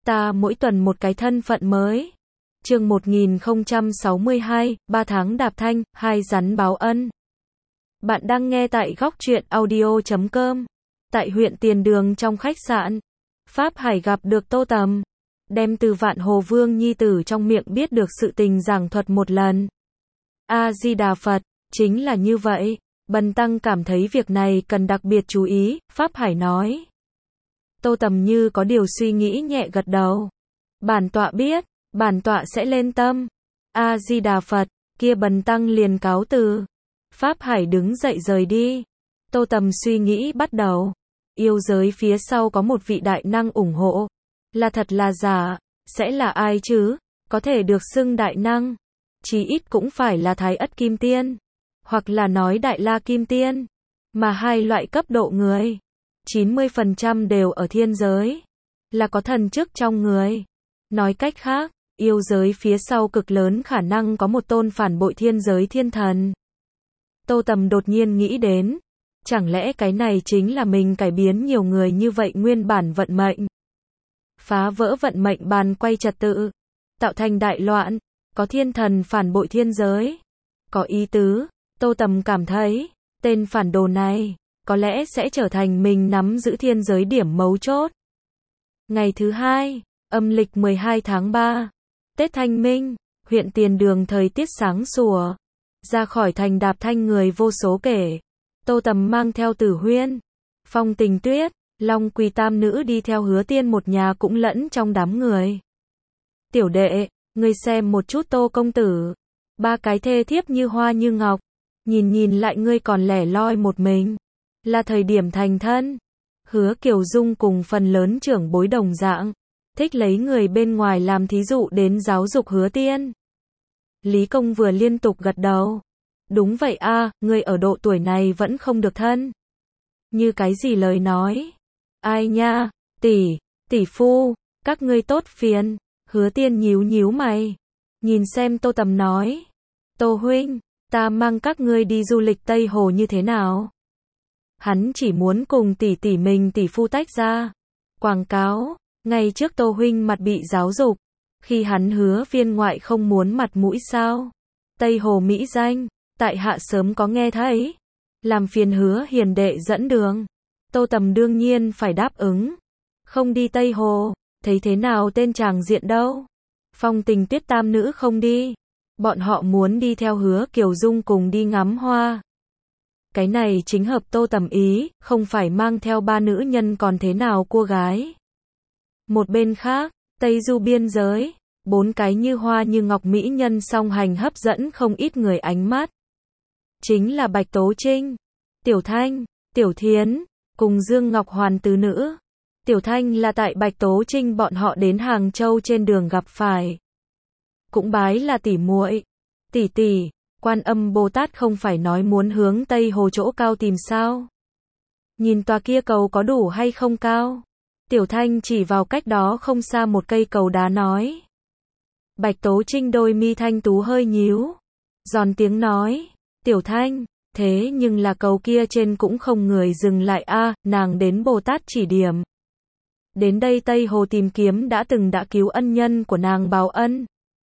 Ta mỗi tuần một cái thân phận mới. Chương 1062, 3 tháng đạp thanh, 2 rắn báo ân. Bạn đang nghe tại góc truyện audio.com. Tại huyện Tiền Đường trong khách sạn, Pháp Hải gặp được Tô Tầm, đem từ Vạn Hồ Vương nhi tử trong miệng biết được sự tình giảng thuật một lần. A-di-đà Phật, chính là như vậy. Bần tăng cảm thấy việc này cần đặc biệt chú ý, Pháp Hải nói. Tô Tầm như có điều suy nghĩ nhẹ gật đầu. Bản tọa biết, bản tọa sẽ lên tâm. A-di-đà Phật, kia bần tăng liền cáo từ. Pháp Hải đứng dậy rời đi. Tô Tầm suy nghĩ bắt đầu. Yêu giới phía sau có một vị đại năng ủng hộ. Là thật là giả, sẽ là ai chứ? Có thể được xưng đại năng. Chí ít cũng phải là Thái Ất Kim Tiên. Hoặc là nói Đại La Kim Tiên. Mà hai loại cấp độ người 90% đều ở thiên giới. Là có thần chức trong người. Nói cách khác, yêu giới phía sau cực lớn khả năng có một tôn phản bội thiên giới thiên thần. Tô Tầm đột nhiên nghĩ đến. Chẳng lẽ cái này chính là mình cải biến nhiều người như vậy nguyên bản vận mệnh? Phá vỡ vận mệnh bàn quay trật tự. Tạo thành đại loạn. Có thiên thần phản bội thiên giới. Có ý tứ. Tô Tầm cảm thấy, tên phản đồ này, có lẽ sẽ trở thành mình nắm giữ thiên giới điểm mấu chốt. Ngày thứ hai, âm lịch 12 tháng 3, Tết Thanh Minh, huyện Tiền Đường thời tiết sáng sủa. Ra khỏi thành đạp thanh người vô số kể. Tô Tầm mang theo Tử Huyên, Phong Tình Tuyết, Long Quỳ tam nữ đi theo Hứa Tiên một nhà cũng lẫn trong đám người. Tiểu đệ, ngươi xem một chút Tô công tử. Ba cái thê thiếp như hoa như ngọc. Nhìn lại ngươi còn lẻ loi một mình. Là thời điểm thành thân. Hứa Kiều Dung cùng phần lớn trưởng bối đồng dạng. Thích lấy người bên ngoài làm thí dụ đến giáo dục Hứa Tiên. Lý Công vừa liên tục gật đầu. Đúng vậy a, ngươi ở độ tuổi này vẫn không được thân. Như cái gì lời nói. Ai nha, tỷ phu, các ngươi tốt phiền. Hứa Tiên nhíu mày. Nhìn xem Tô Tầm nói. Tô huynh, ta mang các ngươi đi du lịch Tây Hồ như thế nào? Hắn chỉ muốn cùng tỷ mình tỷ phu tách ra. Quảng cáo, ngày trước Tô huynh mặt bị giáo dục. Khi hắn hứa viên ngoại không muốn mặt mũi sao? Tây Hồ mỹ danh, tại hạ sớm có nghe thấy. Làm phiền Hứa hiền đệ dẫn đường. Tô Tầm đương nhiên phải đáp ứng. Không đi Tây Hồ, thấy thế nào tên chàng diện đâu? Phong Tình Tuyết tam nữ không đi. Bọn họ muốn đi theo Hứa Kiều Dung cùng đi ngắm hoa. Cái này chính hợp Tô Tầm ý, không phải mang theo ba nữ nhân còn thế nào cua gái. Một bên khác, Tây Du biên giới, 4 cái như hoa như ngọc mỹ nhân song hành hấp dẫn không ít người ánh mắt. Chính là Bạch Tố Trinh, Tiểu Thanh, Tiểu Thiến, cùng Dương Ngọc Hoàn tứ nữ. Tiểu Thanh là tại Bạch Tố Trinh bọn họ đến Hàng Châu trên đường gặp phải. Cũng bái là tỷ muội. Tỷ, Quan Âm Bồ Tát không phải nói muốn hướng Tây Hồ chỗ cao tìm sao? Nhìn tòa kia cầu có đủ hay không cao? Tiểu Thanh chỉ vào cách đó không xa một cây cầu đá nói. Bạch Tố Trinh đôi mi thanh tú hơi nhíu. Giòn tiếng nói. Tiểu Thanh, thế nhưng là cầu kia trên cũng không người dừng lại a, nàng đến Bồ Tát chỉ điểm. Đến đây Tây Hồ tìm kiếm đã cứu ân nhân của nàng báo ân.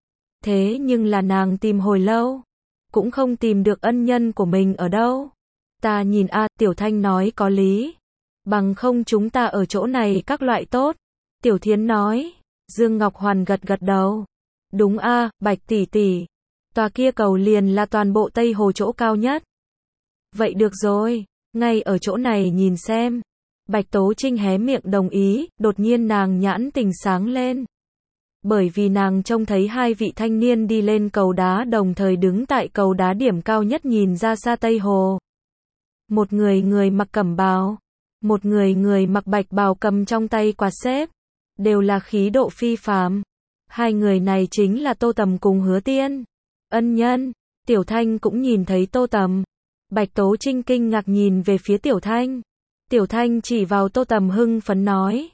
Thế nhưng là nàng tìm hồi lâu, cũng không tìm được ân nhân của mình ở đâu. Ta nhìn Tiểu Thanh nói có lý. Bằng không chúng ta ở chỗ này các loại tốt. Tiểu Thiến nói. Dương Ngọc Hoàn gật đầu. Đúng Bạch tỷ. Tòa kia cầu liền là toàn bộ Tây Hồ chỗ cao nhất. Vậy được rồi, ngay ở chỗ này nhìn xem. Bạch Tố Trinh hé miệng đồng ý, đột nhiên nàng nhãn tình sáng lên. Bởi vì nàng trông thấy hai vị thanh niên đi lên cầu đá đồng thời đứng tại cầu đá điểm cao nhất nhìn ra xa Tây Hồ. Một người mặc cẩm bào, một người mặc bạch bào cầm trong tay quạt xếp, đều là khí độ phi phàm. Hai người này chính là Tô Tầm cùng Hứa Tiên. Ân nhân, Tiểu Thanh cũng nhìn thấy Tô Tầm. Bạch Tố Trinh kinh ngạc nhìn về phía Tiểu Thanh. Tiểu Thanh chỉ vào Tô Tầm hưng phấn nói.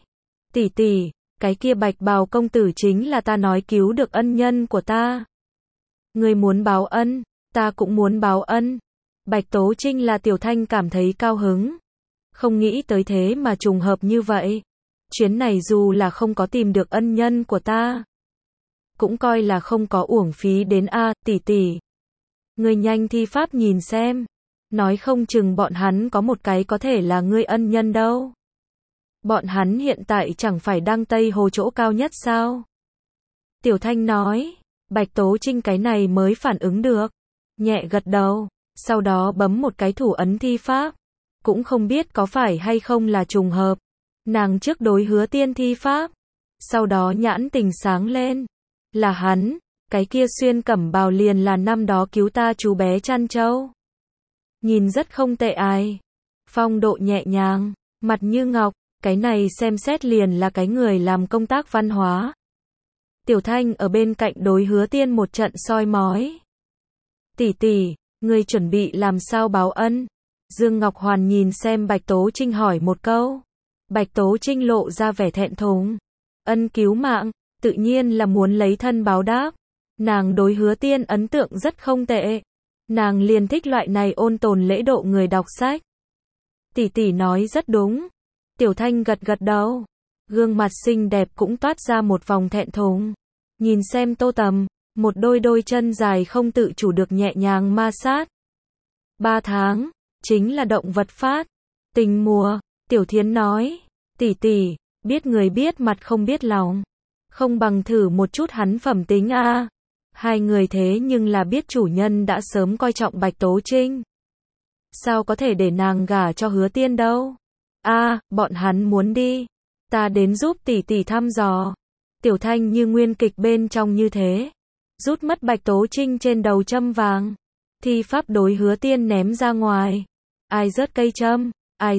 Tỷ, cái kia bạch bào công tử chính là ta nói cứu được ân nhân của ta. Ngươi muốn báo ân, ta cũng muốn báo ân. Bạch Tố Trinh là Tiểu Thanh cảm thấy cao hứng. Không nghĩ tới thế mà trùng hợp như vậy. chuyến này dù là không có tìm được ân nhân của ta, cũng coi là không có uổng phí đến a, tỷ tỷ. Ngươi nhanh thi pháp nhìn xem, nói không chừng bọn hắn có một cái có thể là ngươi ân nhân đâu. Bọn hắn hiện tại chẳng phải đang Tây Hồ chỗ cao nhất sao? Tiểu Thanh nói, Bạch Tố Trinh cái này mới phản ứng được, nhẹ gật đầu, sau đó bấm một cái thủ ấn thi pháp, cũng không biết có phải hay không là trùng hợp. Nàng trước đối Hứa Tiên thi pháp, sau đó nhãn tình sáng lên, là hắn, cái kia xuyên cẩm bào liền là năm đó cứu ta chú bé chăn trâu. Nhìn rất không tệ ai, phong độ nhẹ nhàng, mặt như ngọc, cái này xem xét liền là cái người làm công tác văn hóa. Tiểu Thanh ở bên cạnh đối Hứa Tiên một trận soi mói. Tỷ tỷ, ngươi chuẩn bị làm sao báo ân? Dương Ngọc Hoàn nhìn xem Bạch Tố Trinh hỏi một câu. Bạch Tố Trinh lộ ra vẻ thẹn thùng. Ân cứu mạng, tự nhiên là muốn lấy thân báo đáp. Nàng đối Hứa Tiên ấn tượng rất không tệ. Nàng liền thích loại này ôn tồn lễ độ người đọc sách. Tỷ tỷ nói rất đúng. Tiểu Thanh gật gật đầu. Gương mặt xinh đẹp cũng toát ra một vòng thẹn thùng. Nhìn xem Tô Tầm, một đôi chân dài không tự chủ được nhẹ nhàng ma sát. 3 tháng, chính là động vật phát. Tình mùa, Tiểu Thiến nói. Tỷ tỷ, biết người biết mặt không biết lòng. Không bằng thử một chút hắn phẩm tính a. Hai người thế nhưng là biết chủ nhân đã sớm coi trọng Bạch Tố Trinh. Sao có thể để nàng gả cho Hứa Tiên đâu? Bọn hắn muốn đi. Ta đến giúp tỷ tỷ thăm dò. Tiểu Thanh như nguyên kịch bên trong như thế. Rút mất Bạch Tố Trinh trên đầu châm vàng. Thi pháp đối Hứa Tiên ném ra ngoài. Ai rớt cây châm?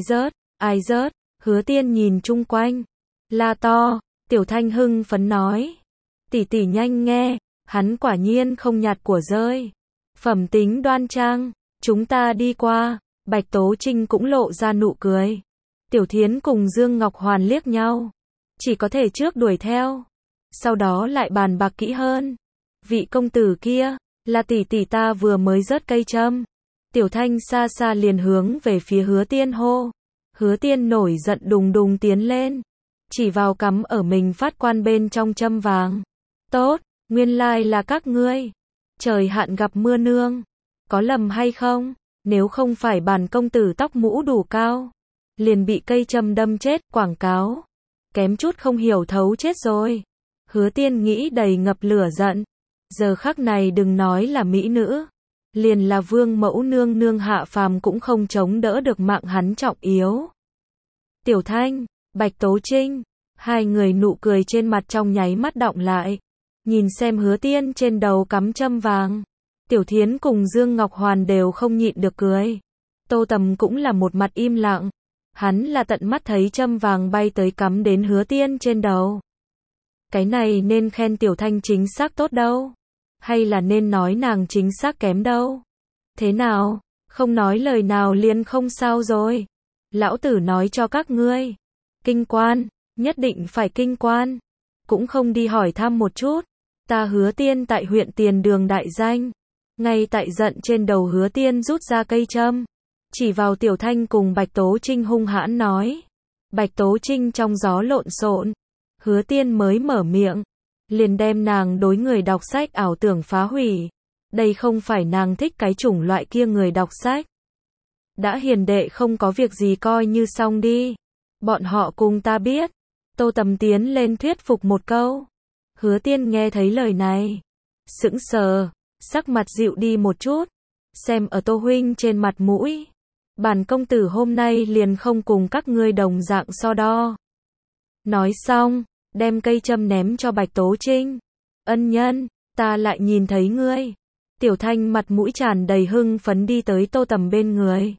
Ai rớt? Hứa Tiên nhìn chung quanh. La to. Tiểu Thanh hưng phấn nói. Tỷ tỷ nhanh nghe. Hắn quả nhiên không nhặt của rơi. Phẩm tính đoan trang. Chúng ta đi qua. Bạch Tố Trinh cũng lộ ra nụ cười. Tiểu Thiến cùng Dương Ngọc Hoàn liếc nhau. Chỉ có thể trước đuổi theo. Sau đó lại bàn bạc kỹ hơn. Vị công tử kia, là tỷ tỷ ta vừa mới rớt cây châm. Tiểu Thanh xa xa liền hướng về phía Hứa Tiên hô. Hứa Tiên nổi giận đùng đùng tiến lên. Chỉ vào cắm ở mình phát quan bên trong châm vàng. Tốt, nguyên lai là các ngươi. Trời hạn gặp mưa nương. Có lầm hay không? Nếu không phải bản công tử tóc mũ đủ cao, liền bị cây châm đâm chết, quảng cáo. Kém chút không hiểu thấu chết rồi. Hứa Tiên nghĩ đầy ngập lửa giận. Giờ khắc này đừng nói là mỹ nữ. Liền là vương mẫu nương nương hạ phàm cũng không chống đỡ được mạng hắn trọng yếu. Tiểu Thanh, Bạch Tố Trinh, hai người nụ cười trên mặt trong nháy mắt đọng lại. Nhìn xem Hứa Tiên trên đầu cắm châm vàng. Tiểu Thiến cùng Dương Ngọc Hoàn đều không nhịn được cười. Tô Tầm cũng là một mặt im lặng. Hắn là tận mắt thấy châm vàng bay tới cắm đến Hứa Tiên trên đầu. Cái này nên khen Tiểu Thanh chính xác tốt đâu? Hay là nên nói nàng chính xác kém đâu? Thế nào? Không nói lời nào liền không sao rồi. Lão tử nói cho các ngươi. Kinh quan, nhất định phải kinh quan. Cũng không đi hỏi thăm một chút. Ta Hứa Tiên tại huyện Tiền Đường đại danh. Ngay tại giận trên đầu Hứa Tiên rút ra cây châm. Chỉ vào Tiểu Thanh cùng Bạch Tố Trinh hung hãn nói. Bạch Tố Trinh trong gió lộn xộn. Hứa Tiên mới mở miệng. Liền đem nàng đối người đọc sách ảo tưởng phá hủy. Đây không phải nàng thích cái chủng loại kia người đọc sách. Đã hiền đệ không có việc gì coi như xong đi. Bọn họ cùng ta biết. Tô Tầm tiến lên thuyết phục một câu. Hứa Tiên nghe thấy lời này. Sững sờ, sắc mặt dịu đi một chút. Xem ở Tô huynh trên mặt mũi. Bản công tử hôm nay liền không cùng các ngươi đồng dạng so đo. Nói xong, đem cây châm ném cho Bạch Tố Trinh. Ân nhân, ta lại nhìn thấy ngươi. Tiểu Thanh mặt mũi tràn đầy hưng phấn đi tới Tô Tầm bên người.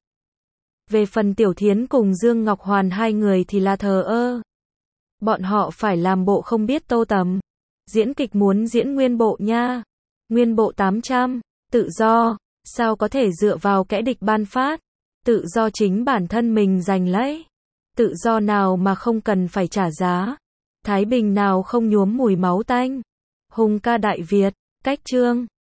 Về phần Tiểu Thiến cùng Dương Ngọc Hoàn hai người thì là thờ ơ. Bọn họ phải làm bộ không biết Tô Tầm. Diễn kịch muốn diễn nguyên bộ nha. Nguyên bộ 800, tự do, sao có thể dựa vào kẻ địch ban phát. Tự do chính bản thân mình giành lấy. Tự do nào mà không cần phải trả giá. Thái bình nào không nhuốm mùi máu tanh. Hùng ca Đại Việt, cách chương.